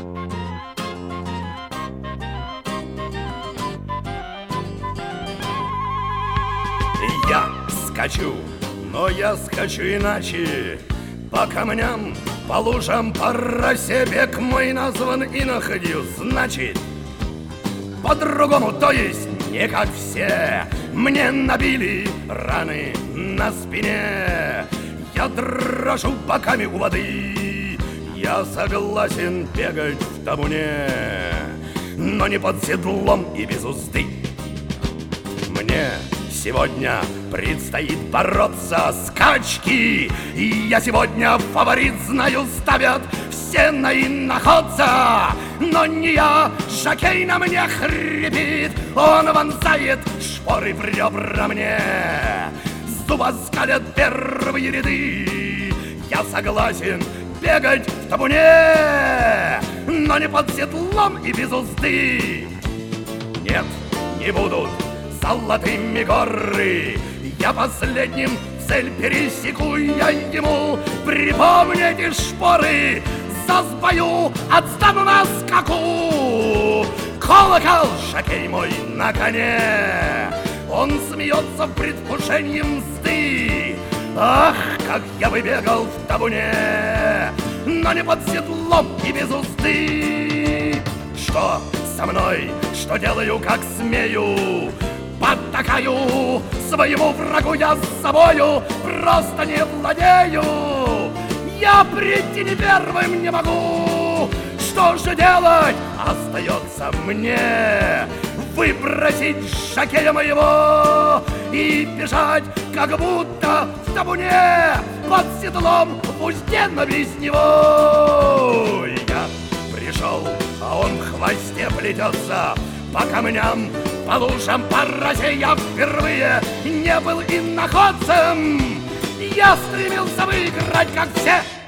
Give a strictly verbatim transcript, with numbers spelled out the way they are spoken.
Я скачу, но я скачу иначе. По камням, по лужам, по росе бег мой назван иноходью. Значит, по-другому, то есть не как все. Мне набили раны на спине. Я дрожу боками у воды. Я согласен бегать в табуне, но не под седлом и без узды. Мне сегодня предстоит бороться скачки, и я сегодня фаворит, знаю, ставят все на иноходца. Но не я, жокей на мне хрипит, он вонзает шпоры в ребра мне. Зуба скалят первые ряды, я согласен бегать в табуне, но не под седлом и без узды. Нет, не будут золотыми горы, я последним цель пересеку, я ему припомните шпоры, засбою, отстану на скаку. Колокол, жокей мой на коне, он смеется в предвкушении мзды. Ах, как я бы бегал в табуне, но не под седлом и без узды. Что со мной, что делаю, как смею, подтакаю своему врагу я с собою, просто не владею. Я прийти не первым не могу. Что же делать? Остается мне выбросить жокея моего и бежать, как будто в табуне, под седлом, в узде, но без него. Я пришел, а он в хвосте плетется, по камням, по лужам, по росе. Я впервые не был иноходцем. Я стремился выиграть, как все.